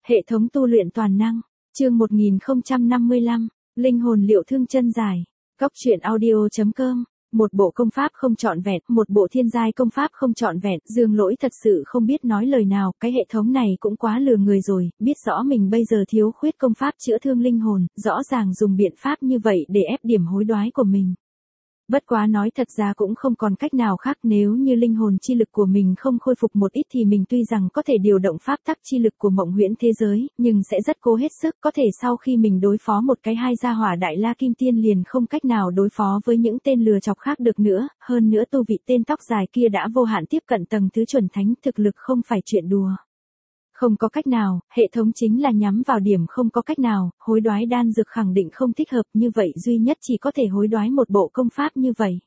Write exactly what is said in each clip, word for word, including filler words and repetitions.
Hệ thống tu luyện toàn năng, chương một nghìn không trăm năm mươi lăm, linh hồn liệu thương chân dài. Góc truyện audio chấm com. Một bộ công pháp không trọn vẹn, một bộ thiên giai công pháp không trọn vẹn, Dương Lỗi thật sự không biết nói lời nào, cái hệ thống này cũng quá lừa người rồi, biết rõ mình bây giờ thiếu khuyết công pháp chữa thương linh hồn, rõ ràng dùng biện pháp như vậy để ép điểm hối đoái của mình. Bất quá nói thật ra cũng không còn cách nào khác, nếu như linh hồn chi lực của mình không khôi phục một ít thì mình tuy rằng có thể điều động pháp tắc chi lực của mộng huyễn thế giới, nhưng sẽ rất cố hết sức, có thể sau khi mình đối phó một cái hai gia hỏa đại la kim tiên liền không cách nào đối phó với những tên lừa chọc khác được nữa, hơn nữa tu vị tên tóc dài kia đã vô hạn tiếp cận tầng thứ chuẩn thánh, thực lực không phải chuyện đùa. Không có cách nào, hệ thống chính là nhắm vào điểm không có cách nào, hối đoái đan dược khẳng định không thích hợp, như vậy duy nhất chỉ có thể hối đoái một bộ công pháp như vậy.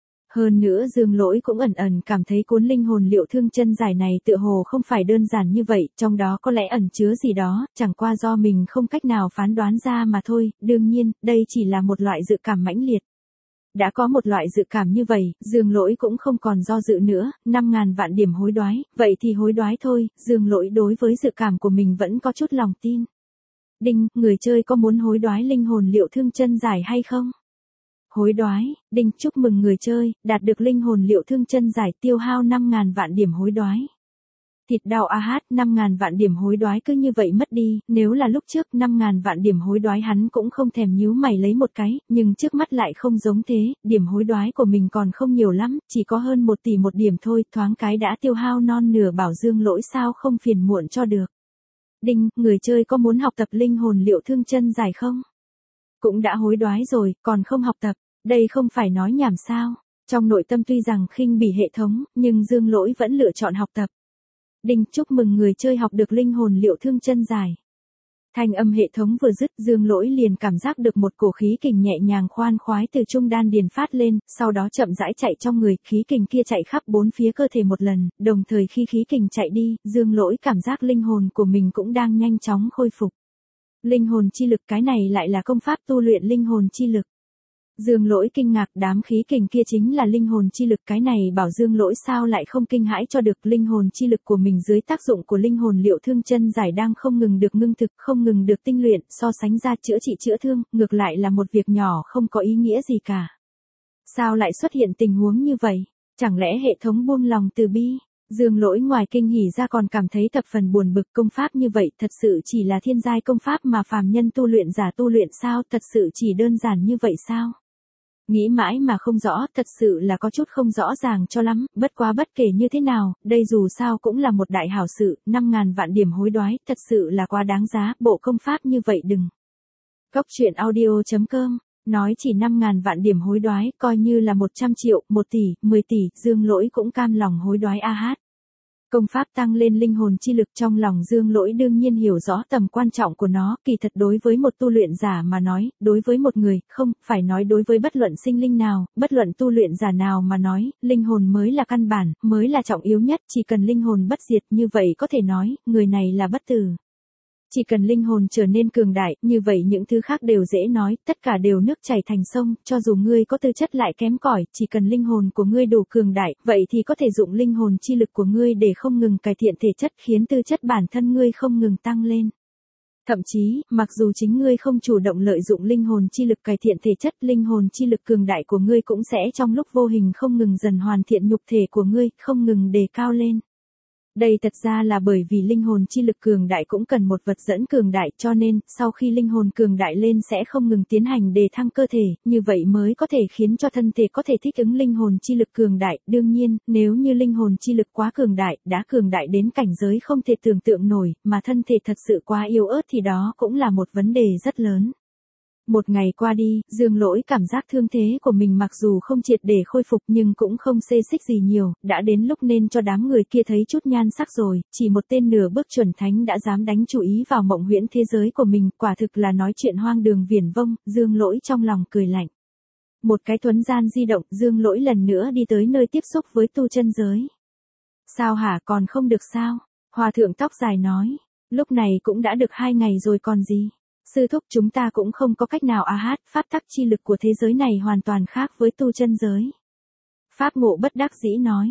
Hơn nữa Dương Lỗi cũng ẩn ẩn cảm thấy cuốn linh hồn liệu thương chân dài này tựa hồ không phải đơn giản như vậy, trong đó có lẽ ẩn chứa gì đó, chẳng qua do mình không cách nào phán đoán ra mà thôi, đương nhiên, đây chỉ là một loại dự cảm mãnh liệt. Đã có một loại dự cảm như vậy, Dương Lỗi cũng không còn do dự nữa, năm ngàn vạn điểm hối đoái, vậy thì hối đoái thôi, Dương Lỗi đối với dự cảm của mình vẫn có chút lòng tin. Đinh, người chơi có muốn hối đoái linh hồn liệu thương chân dài hay không? Hối đoái, đinh, chúc mừng người chơi, đạt được linh hồn liệu thương chân dài, tiêu hao năm ngàn vạn điểm hối đoái. Thịt đau a hát, năm ngàn vạn điểm hối đoái cứ như vậy mất đi, nếu là lúc trước năm ngàn vạn điểm hối đoái hắn cũng không thèm nhíu mày lấy một cái, nhưng trước mắt lại không giống thế, điểm hối đoái của mình còn không nhiều lắm, chỉ có hơn một tỷ một điểm thôi, thoáng cái đã tiêu hao non nửa, bảo Dương Lỗi sao không phiền muộn cho được. Đinh, người chơi có muốn học tập linh hồn liệu thương chân dài không? Cũng đã hối đoái rồi, còn không học tập, đây không phải nói nhảm sao? Trong nội tâm tuy rằng khinh bỉ hệ thống, nhưng Dương Lỗi vẫn lựa chọn học tập. Đinh, chúc mừng người chơi học được linh hồn liệu thương chân dài. Thanh âm hệ thống vừa dứt, Dương Lỗi liền cảm giác được một cổ khí kình nhẹ nhàng khoan khoái từ trung đan điền phát lên, sau đó chậm rãi chạy trong người, khí kình kia chạy khắp bốn phía cơ thể một lần, đồng thời khi khí kình chạy đi, Dương Lỗi cảm giác linh hồn của mình cũng đang nhanh chóng khôi phục. Linh hồn chi lực, cái này lại là công pháp tu luyện linh hồn chi lực. Dương Lỗi kinh ngạc, đám khí kình kia chính là linh hồn chi lực, cái này bảo Dương Lỗi sao lại không kinh hãi cho được, linh hồn chi lực của mình dưới tác dụng của linh hồn liệu thương chân giải đang không ngừng được ngưng thực, không ngừng được tinh luyện, so sánh ra chữa trị chữa thương, ngược lại là một việc nhỏ không có ý nghĩa gì cả. Sao lại xuất hiện tình huống như vậy? Chẳng lẽ hệ thống buông lòng từ bi? Dương Lỗi ngoài kinh hỉ ra còn cảm thấy thập phần buồn bực, công pháp như vậy thật sự chỉ là thiên giai công pháp mà phàm nhân tu luyện giả tu luyện sao, thật sự chỉ đơn giản như vậy sao? Nghĩ mãi mà không rõ, thật sự là có chút không rõ ràng cho lắm, bất quá bất kể như thế nào, đây dù sao cũng là một đại hảo sự, năm ngàn vạn điểm hối đoái, thật sự là quá đáng giá, bộ công pháp như vậy đừng. Góc truyện audio chấm com, nói chỉ năm ngàn vạn điểm hối đoái, coi như là một trăm triệu, một tỷ, mười tỷ, Dương Lỗi cũng cam lòng hối đoái a hát. Công pháp tăng lên linh hồn chi lực, trong lòng Dương Lỗi đương nhiên hiểu rõ tầm quan trọng của nó, kỳ thật đối với một tu luyện giả mà nói, đối với một người, không, phải nói đối với bất luận sinh linh nào, bất luận tu luyện giả nào mà nói, linh hồn mới là căn bản, mới là trọng yếu nhất, chỉ cần linh hồn bất diệt, như vậy có thể nói, người này là bất tử. Chỉ cần linh hồn trở nên cường đại, như vậy những thứ khác đều dễ nói, tất cả đều nước chảy thành sông, cho dù ngươi có tư chất lại kém cỏi, chỉ cần linh hồn của ngươi đủ cường đại, vậy thì có thể dụng linh hồn chi lực của ngươi để không ngừng cải thiện thể chất, khiến tư chất bản thân ngươi không ngừng tăng lên. Thậm chí, mặc dù chính ngươi không chủ động lợi dụng linh hồn chi lực cải thiện thể chất, linh hồn chi lực cường đại của ngươi cũng sẽ trong lúc vô hình không ngừng dần hoàn thiện nhục thể của ngươi, không ngừng đề cao lên. Đây thật ra là bởi vì linh hồn chi lực cường đại cũng cần một vật dẫn cường đại, cho nên, sau khi linh hồn cường đại lên sẽ không ngừng tiến hành đề thăng cơ thể, như vậy mới có thể khiến cho thân thể có thể thích ứng linh hồn chi lực cường đại. Đương nhiên, nếu như linh hồn chi lực quá cường đại, đã cường đại đến cảnh giới không thể tưởng tượng nổi, mà thân thể thật sự quá yếu ớt thì đó cũng là một vấn đề rất lớn. Một ngày qua đi, Dương Lỗi cảm giác thương thế của mình mặc dù không triệt để khôi phục nhưng cũng không xê xích gì nhiều, đã đến lúc nên cho đám người kia thấy chút nhan sắc rồi, chỉ một tên nửa bước chuẩn thánh đã dám đánh chú ý vào mộng huyễn thế giới của mình, quả thực là nói chuyện hoang đường viển vông, Dương Lỗi trong lòng cười lạnh. Một cái thuấn gian di động, Dương Lỗi lần nữa đi tới nơi tiếp xúc với tu chân giới. Sao hả, còn không được sao? Hòa thượng tóc dài nói, lúc này cũng đã được hai ngày rồi còn gì? Sư thúc, chúng ta cũng không có cách nào a hát, pháp tắc chi lực của thế giới này hoàn toàn khác với tu chân giới. Pháp Ngộ bất đắc dĩ nói,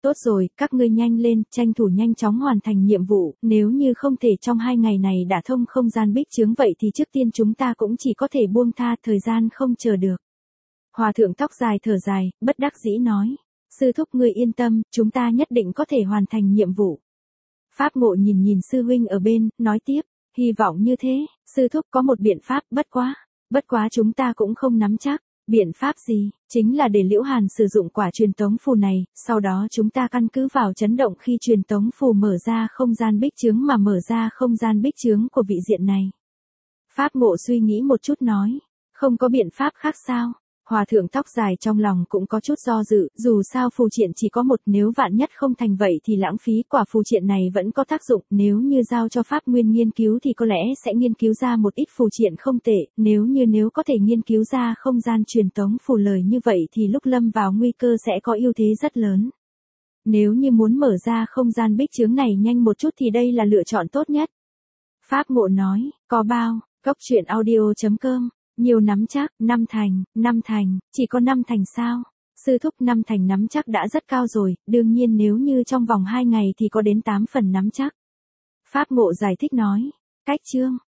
Tốt rồi, các ngươi nhanh lên, tranh thủ nhanh chóng hoàn thành nhiệm vụ, nếu như không thể trong hai ngày này đả thông không gian bích chướng vậy thì trước tiên chúng ta cũng chỉ có thể buông tha, thời gian không chờ được. Hòa thượng tóc dài thở dài, bất đắc dĩ nói. Sư thúc ngươi yên tâm, chúng ta nhất định có thể hoàn thành nhiệm vụ. Pháp Ngộ nhìn nhìn sư huynh ở bên, nói tiếp, hy vọng như thế, sư thúc có một biện pháp, bất quá, bất quá chúng ta cũng không nắm chắc. Biện pháp gì? Chính là để Liễu Hàn sử dụng quả truyền tống phù này, sau đó chúng ta căn cứ vào chấn động khi truyền tống phù mở ra không gian bích chướng mà mở ra không gian bích chướng của vị diện này. Pháp Ngộ suy nghĩ một chút nói, không có biện pháp khác sao? Hòa thượng tóc dài trong lòng cũng có chút do dự, dù sao phù triện chỉ có một, nếu vạn nhất không thành vậy thì lãng phí, quả phù triện này vẫn có tác dụng, nếu như giao cho Pháp Nguyên nghiên cứu thì có lẽ sẽ nghiên cứu ra một ít phù triện không tệ, nếu như nếu có thể nghiên cứu ra không gian truyền tống phù lời như vậy thì lúc lâm vào nguy cơ sẽ có ưu thế rất lớn. Nếu như muốn mở ra không gian bích chướng này nhanh một chút thì đây là lựa chọn tốt nhất. Pháp Ngộ nói, có bao, cốc truyện audio chấm com. Nhiều nắm chắc, năm thành, năm thành, chỉ có năm thành sao? Sư thúc năm thành nắm chắc đã rất cao rồi, đương nhiên nếu như trong vòng hai ngày thì có đến tám phần nắm chắc. Pháp Ngộ giải thích nói, cách chương,